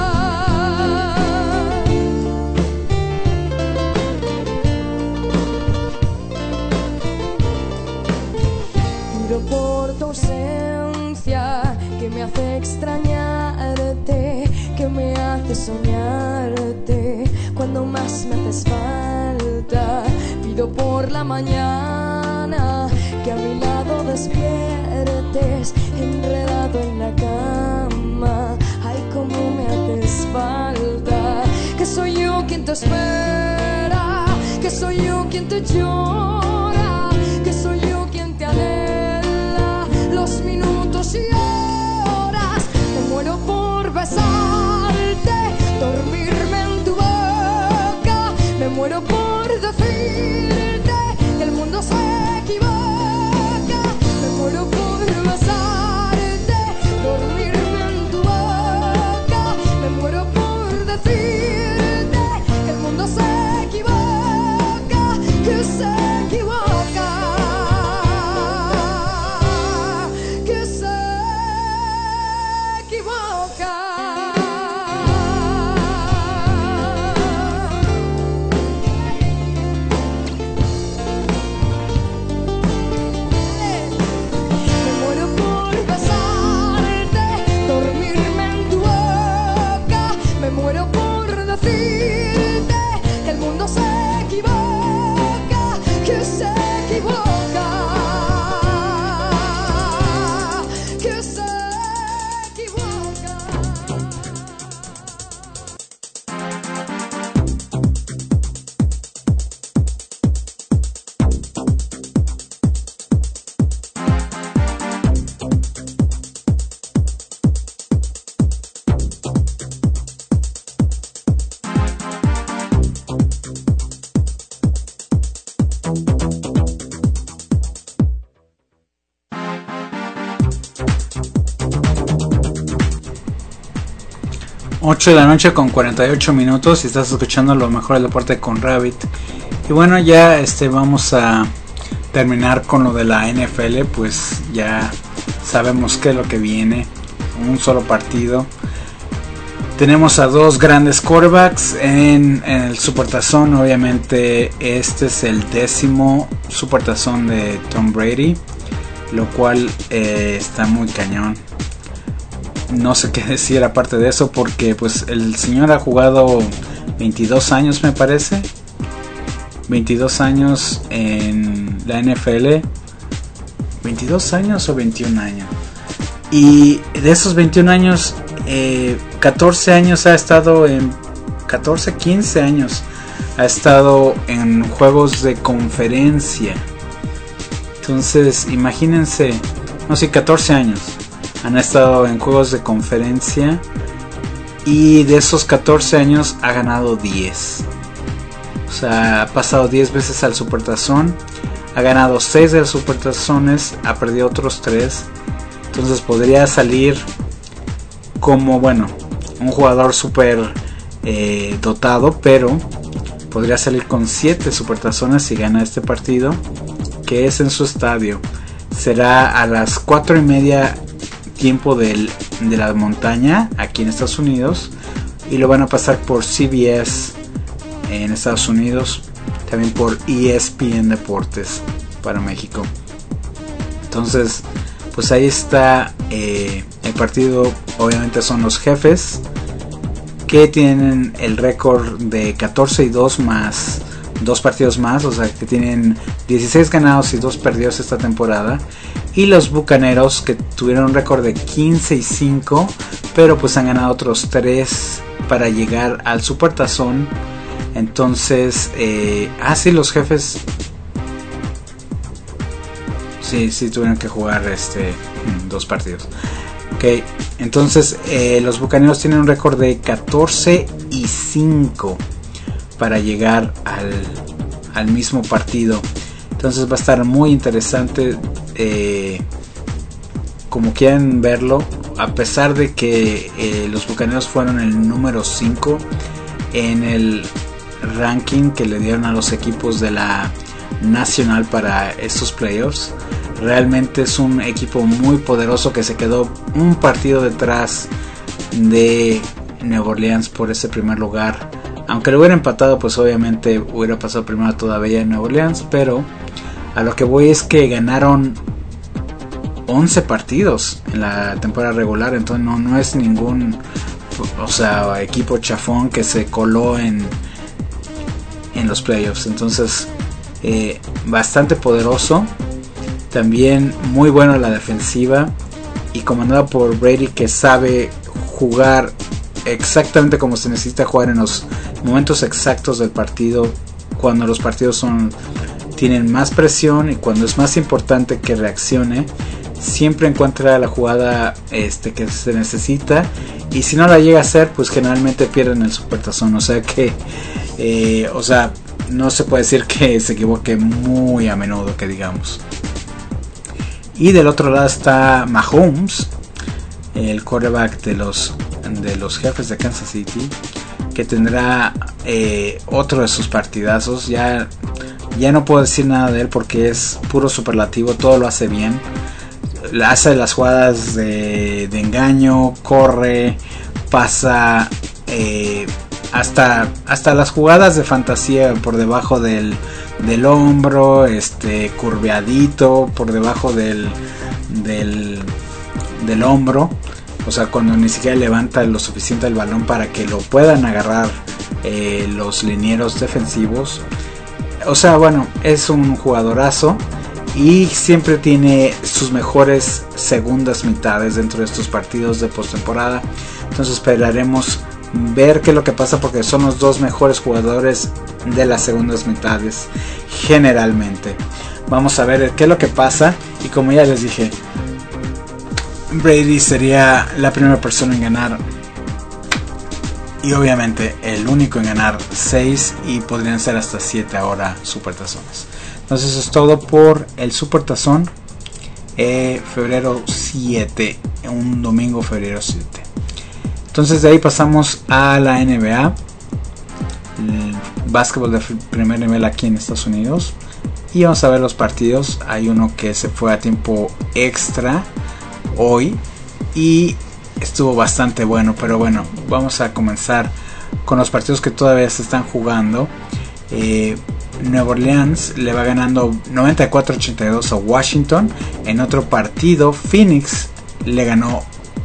Pido por tu ausencia, que me hace extrañarte, que me hace soñarte cuando más me haces falta. Pido por la mañana, que a mi lado despiertes, enredado en la cama. Ay, cómo me haces falta, que soy yo quien te espera, que soy yo quien te llora, que soy yo quien te anhela los minutos y horas. Me muero por besarte, dormirme en tu boca, me muero por decirte que el mundo se equivoca, me muero por besarte, dormirme en tu boca, me muero por decirte que el mundo se equivoca, que se equivoca, que se equivoca. Me muero por besarte, dormirme en tu boca, me muero por decirte que el mundo se equivoca, que se equivoca, que se equivoca. 8 de la noche con 48 minutos y estás escuchando lo mejor del deporte con Rabbit. Y bueno, ya vamos a terminar con lo de la NFL. Pues ya sabemos qué es lo que viene, un solo partido. Tenemos a dos grandes quarterbacks en el Supertazón. Obviamente este es el 10º Supertazón de Tom Brady, lo cual está muy cañón. No sé qué decir aparte de eso, porque pues el señor ha jugado 22 años, me parece. 22 años en la NFL. 22 años o 21 años. Y de esos 21 años, 14 años ha estado en... 14, 15 años ha estado en juegos de conferencia. Entonces, imagínense, no sé, 14 años han estado en juegos de conferencia, y de esos 14 años ha ganado 10. O sea, ha pasado 10 veces al Supertazón, ha ganado 6 de los Supertazones, ha perdido otros 3. Entonces podría salir como, bueno, un jugador súper dotado, pero podría salir con 7 Supertazones si gana este partido, que es en su estadio. Será a las 4:30 tiempo de la montaña aquí en Estados Unidos, y lo van a pasar por CBS en Estados Unidos, también por ESPN Deportes para México. Entonces pues ahí está el partido. Obviamente son los Jefes, que tienen el récord de 14-2 más 2 partidos más, o sea que tienen 16 ganados y 2 perdidos esta temporada. Y los Bucaneros, que tuvieron un récord de 15-5, pero pues han ganado otros 3 para llegar al Supertazón. Entonces, sí, los Jefes sí tuvieron que jugar 2 partidos. Ok, entonces los Bucaneros tienen un récord de 14-5 para llegar al mismo partido. Entonces va a estar muy interesante como quieran verlo. A pesar de que los Bucaneros fueron el número 5 en el ranking que le dieron a los equipos de la nacional para estos playoffs, realmente es un equipo muy poderoso que se quedó un partido detrás de Nueva Orleans por ese primer lugar. Aunque lo hubiera empatado, pues obviamente hubiera pasado primero todavía en Nueva Orleans. Pero a lo que voy es que ganaron 11 partidos en la temporada regular. Entonces no es ningún equipo chafón que se coló en los playoffs. Entonces bastante poderoso. También muy bueno la defensiva y comandada por Brady, que sabe jugar exactamente como se necesita jugar en los momentos exactos del partido, cuando los partidos tienen más presión y cuando es más importante que reaccione. Siempre encuentra la jugada que se necesita, y si no la llega a hacer, pues generalmente pierden el Supertazón. O sea que no se puede decir que se equivoque muy a menudo, que digamos. Y del otro lado está Mahomes, el quarterback de los Jefes de Kansas City, que tendrá otro de sus partidazos. Ya no puedo decir nada de él porque es puro superlativo, todo lo hace bien. Hace las jugadas de engaño, corre, pasa, hasta las jugadas de fantasía por debajo del hombro, curveadito por debajo del hombro. O sea, cuando ni siquiera levanta lo suficiente el balón para que lo puedan agarrar los linieros defensivos. O sea, bueno, es un jugadorazo y siempre tiene sus mejores segundas mitades dentro de estos partidos de postemporada. Entonces esperaremos ver qué es lo que pasa, porque son los 2 mejores jugadores de las segundas mitades generalmente. Vamos a ver qué es lo que pasa. Y como ya les dije, Brady sería la primera persona en ganar, y obviamente el único en ganar 6, y podrían ser hasta 7 ahora Supertazones. Entonces eso es todo por el Supertazón, febrero 7, un domingo febrero 7. Entonces de ahí pasamos a la NBA, el básquetbol de primer nivel aquí en Estados Unidos, y vamos a ver los partidos. Hay uno que se fue a tiempo extra hoy y estuvo bastante bueno, pero bueno, vamos a comenzar con los partidos que todavía se están jugando. Nueva Orleans le va ganando 94-82 a Washington. En otro partido, Phoenix le ganó,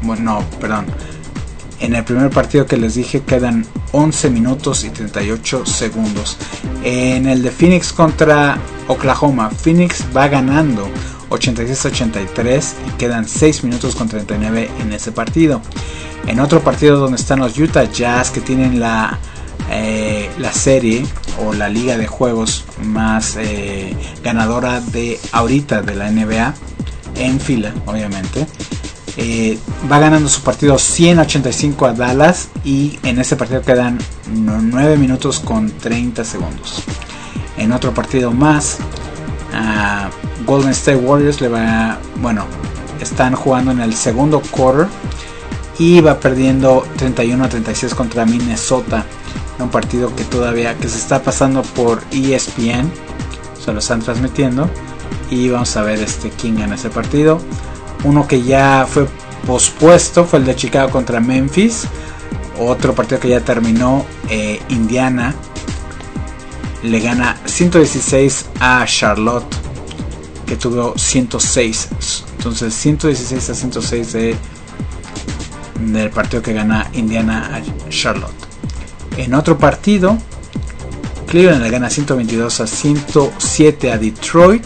en el primer partido que les dije quedan 11 minutos y 38 segundos. En el de Phoenix contra Oklahoma, Phoenix va ganando 86-83 y quedan 6 minutos con 39 en ese partido. En otro partido donde están los Utah Jazz, que tienen la serie o la liga de juegos más ganadora de ahorita de la NBA, en fila obviamente, va ganando su partido 100-85 a Dallas, y en ese partido quedan 9 minutos con 30 segundos. En otro partido más, Golden State Warriors están jugando en el segundo quarter y va perdiendo 31-36 contra Minnesota. Un partido que se está pasando por ESPN, se lo están transmitiendo, y vamos a ver quién gana ese partido. Uno que ya fue pospuesto fue el de Chicago contra Memphis. Otro partido que ya terminó, Indiana le gana 116 a Charlotte, que tuvo 106. Entonces 116-106 del partido que gana Indiana a Charlotte. En otro partido Cleveland le gana 122-107 a Detroit.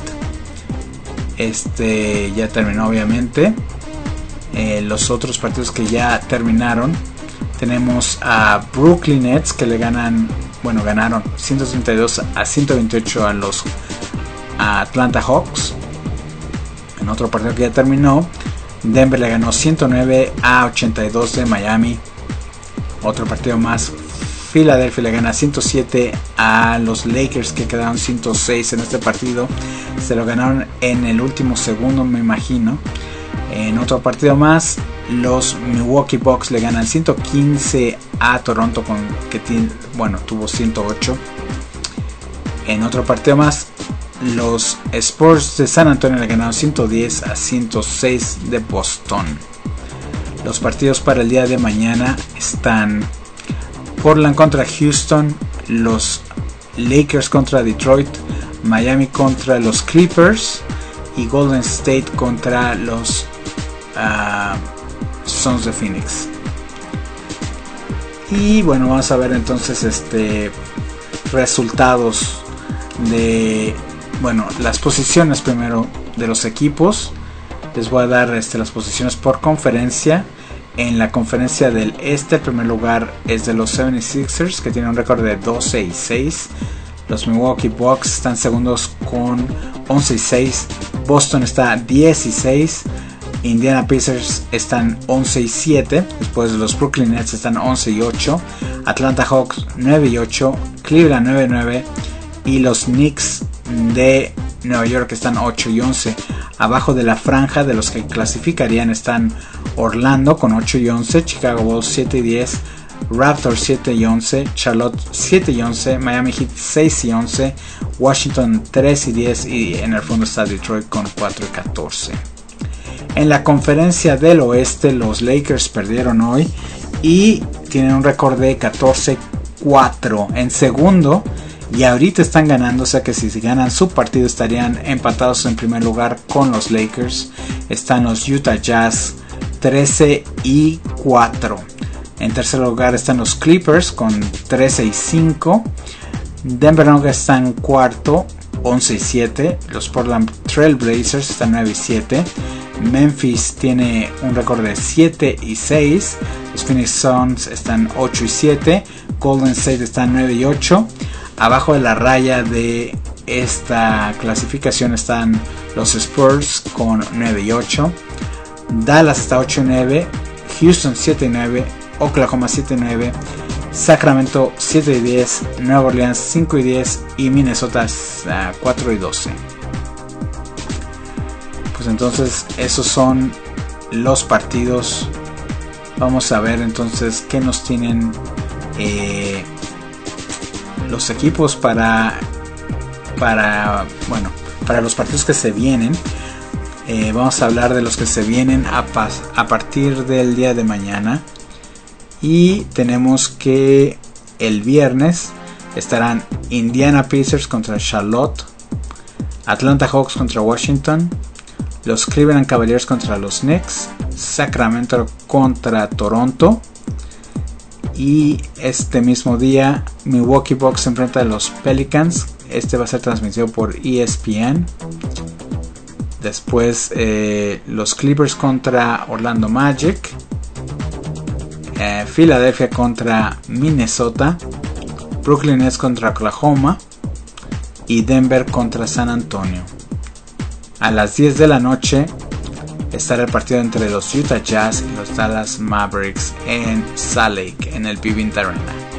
Ya terminó obviamente. Los otros partidos que ya terminaron, tenemos a Brooklyn Nets que le ganaron 132-128 a los Atlanta Hawks. En otro partido que ya terminó, Denver le ganó 109-82 de Miami. Otro partido más, Filadelfia le gana 107 a los Lakers, que quedaron 106 en este partido. Se lo ganaron en el último segundo, me imagino. En otro partido más, los Milwaukee Bucks le ganan 115 a Toronto, tuvo 108. En otro partido más, los Spurs de San Antonio le ganaron 110-106 de Boston. Los partidos para el día de mañana están Portland contra Houston, los Lakers contra Detroit, Miami contra los Clippers y Golden State contra los Suns de Phoenix. Y bueno, vamos a ver entonces resultados de las posiciones primero de los equipos. Les voy a dar las posiciones por conferencia. En la conferencia del este, el primer lugar es de los 76ers, que tienen un récord de 12-6. Los Milwaukee Bucks están segundos con 11-6. Boston está 10-6. Indiana Pacers están 11-7. Después los Brooklyn Nets están 11-8. Atlanta Hawks 9-8. Cleveland 9-9. Y los Knicks de Nueva York están 8-11. Abajo de la franja de los que clasificarían están Orlando con 8-11, Chicago Bulls 7-10, Raptors 7-11, Charlotte 7-11, Miami Heat 6-11, Washington 3-10 y en el fondo está Detroit con 4-14. En la conferencia del oeste, los Lakers perdieron hoy y tienen un récord de 14-4 en segundo. Y ahorita están ganando, o sea que si ganan su partido estarían empatados en primer lugar con los Lakers. Están los Utah Jazz 13-4. En tercer lugar están los Clippers con 13-5. Denver Nuggets están cuarto, 11-7. Los Portland Trail Blazers están 9-7. Memphis tiene un récord de 7-6. Los Phoenix Suns están 8-7. Golden State están 9-8. Abajo de la raya de esta clasificación están los Spurs con 9-8. Dallas está 8-9. Houston 7-9. Oklahoma 7-9. Sacramento 7-10. Nueva Orleans 5-10. Y Minnesota 4-12. Pues entonces esos son los partidos. Vamos a ver entonces qué nos tienen los equipos para los partidos que se vienen. Vamos a hablar de los que se vienen a partir del día de mañana. Y tenemos que el viernes estarán Indiana Pacers contra Charlotte, Atlanta Hawks contra Washington, los Cleveland Cavaliers contra los Knicks, Sacramento contra Toronto. Y este mismo día Milwaukee Bucks se enfrenta a los Pelicans. Este va a ser transmitido por ESPN. Después los Clippers contra Orlando Magic, Filadelfia contra Minnesota, Brooklyn Nets contra Oklahoma y Denver contra San Antonio. A las 10 de la noche estará el partido entre los Utah Jazz y los Dallas Mavericks en Salt Lake, en el Vivint Arena.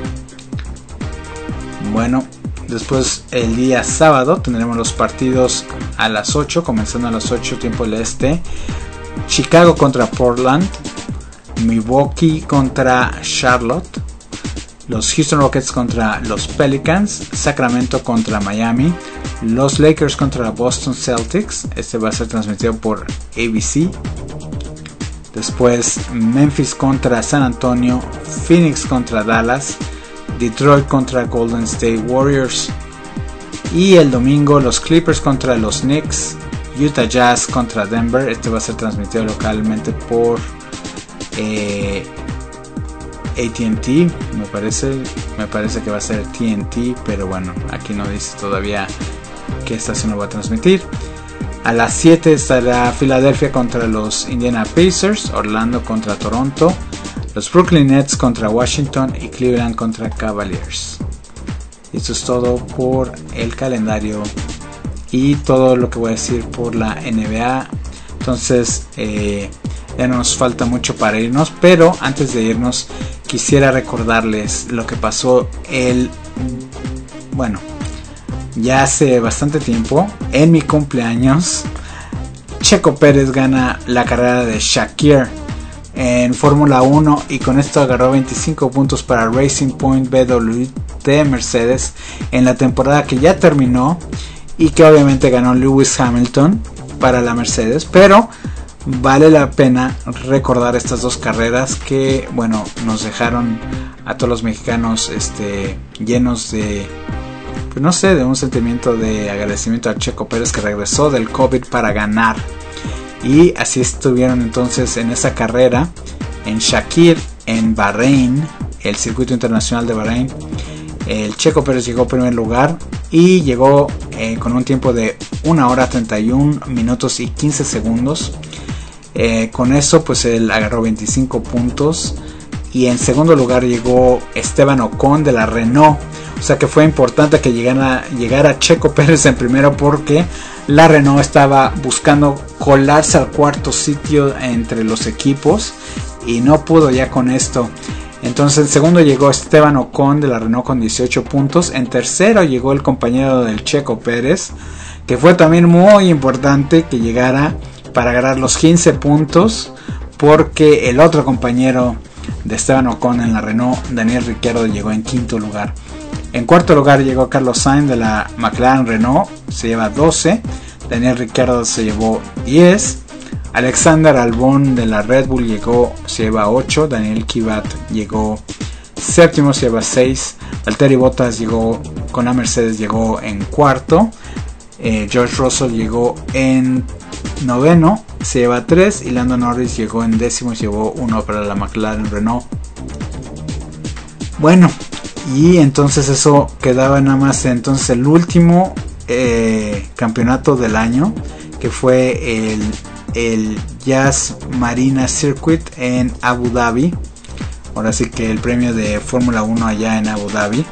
Bueno, después el día sábado tendremos los partidos a las 8, comenzando a las 8 tiempo del este. Chicago contra Portland, Milwaukee contra Charlotte, los Houston Rockets contra los Pelicans, Sacramento contra Miami, los Lakers contra Boston Celtics. Este va a ser transmitido por ABC. Después Memphis contra San Antonio, Phoenix contra Dallas, Detroit contra Golden State Warriors. Y el domingo los Clippers contra los Knicks, Utah Jazz contra Denver. Este va a ser transmitido localmente por AT&T, me parece que va a ser TNT, pero bueno, aquí no dice todavía qué estación lo va a transmitir. A las 7 estará Filadelfia contra los Indiana Pacers, Orlando contra Toronto, los Brooklyn Nets contra Washington y Cleveland contra Cavaliers. Esto es todo por el calendario y todo lo que voy a decir por la NBA. Entonces ya no nos falta mucho para irnos, pero antes de irnos quisiera recordarles lo que pasó ya hace bastante tiempo, en mi cumpleaños. Checo Pérez gana la carrera de Shakir en Fórmula 1 y con esto agarró 25 puntos para Racing Point BWT Mercedes en la temporada que ya terminó, y que obviamente ganó Lewis Hamilton para la Mercedes, pero vale la pena recordar estas dos carreras que, bueno, nos dejaron a todos los mexicanos llenos de, pues no sé, de un sentimiento de agradecimiento a Checo Pérez, que regresó del COVID para ganar. Y así estuvieron entonces en esa carrera en Shakir, en Bahrein, el circuito internacional de Bahrein. El Checo Pérez llegó en primer lugar y llegó con un tiempo de 1 hora 31 minutos y 15 segundos. Con eso pues él agarró 25 puntos. Y en segundo lugar llegó Esteban Ocon de la Renault. O sea que fue importante que llegara Checo Pérez en primero, porque la Renault estaba buscando colarse al cuarto sitio entre los equipos y no pudo ya con esto. Entonces en segundo llegó Esteban Ocon de la Renault con 18 puntos. En tercero llegó el compañero del Checo Pérez, que fue también muy importante que llegara para ganar los 15 puntos, porque el otro compañero de Esteban Ocon en la Renault, Daniel Ricciardo, llegó en quinto lugar. En cuarto lugar llegó Carlos Sainz de la McLaren Renault, se lleva 12. Daniel Ricciardo se llevó 10. Alexander Albon de la Red Bull se lleva 8. Daniel Kvyat llegó séptimo, se lleva 6. Valtteri Bottas con la Mercedes llegó en cuarto. George Russell llegó en noveno, se lleva 3. Y Lando Norris llegó en décimo y se llevó 1 para la McLaren Renault. Bueno, y entonces eso quedaba nada más. Entonces el último campeonato del año, que fue el Yas Marina Circuit en Abu Dhabi. Ahora sí que el premio de Fórmula 1 allá en Abu Dhabi.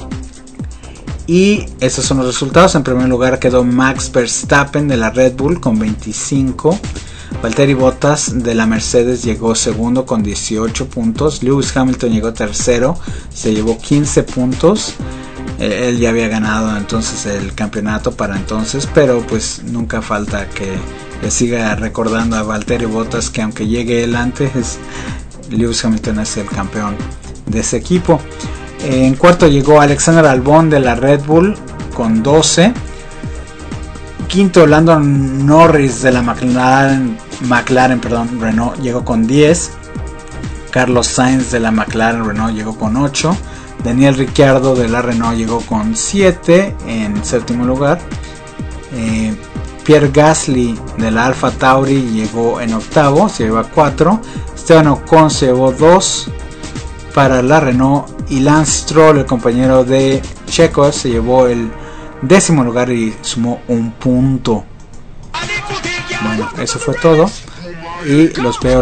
Y estos son los resultados. En primer lugar quedó Max Verstappen de la Red Bull con 25. Valtteri Bottas de la Mercedes llegó segundo con 18 puntos. Lewis Hamilton llegó tercero, se llevó 15 puntos. Él ya había ganado entonces el campeonato para entonces, pero pues nunca falta que le siga recordando a Valtteri Bottas que aunque llegue él antes, Lewis Hamilton es el campeón de ese equipo. En cuarto llegó Alexander Albon de la Red Bull con 12. Quinto, Lando Norris de la McLaren Renault llegó con 10. Carlos Sainz de la McLaren Renault llegó con 8. Daniel Ricciardo de la Renault llegó con 7 en séptimo lugar. Pierre Gasly de la Alfa Tauri llegó en octavo, se lleva 4. Esteban Ocon se llevó 2 para la Renault. Y Lance Stroll, el compañero de Checo, se llevó el décimo lugar y sumó 1 punto. Bueno, eso fue todo. Y los veo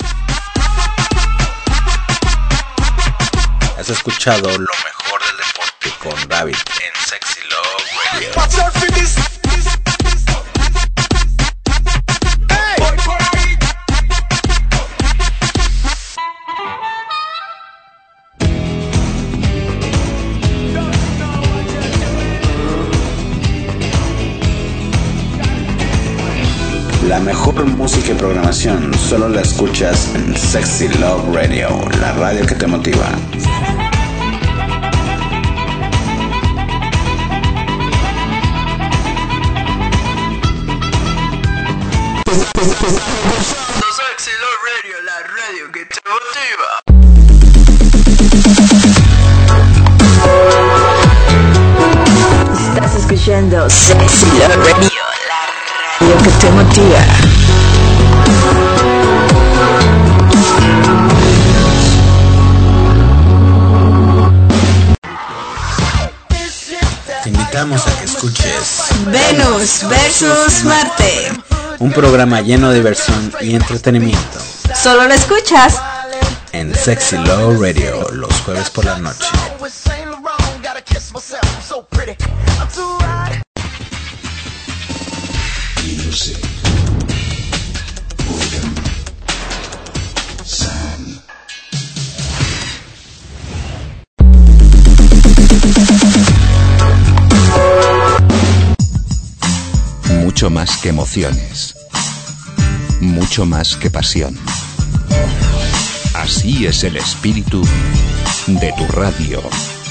Has escuchado lo mejor del deporte con David en Sexy Love Radio. La mejor música y programación solo la escuchas en Sexy Love Radio, la radio que te motiva. Sexy Love Radio, la radio que te motiva. Estás escuchando Sexy Love Radio, lo que te motiva. Venus versus Marte. Un programa lleno de diversión y entretenimiento. Solo lo escuchas en Sexy Love Radio los jueves por la noche. Music. Boredom. Sound. Mucho más que emociones. Mucho más que pasión. Así es el espíritu de tu radio.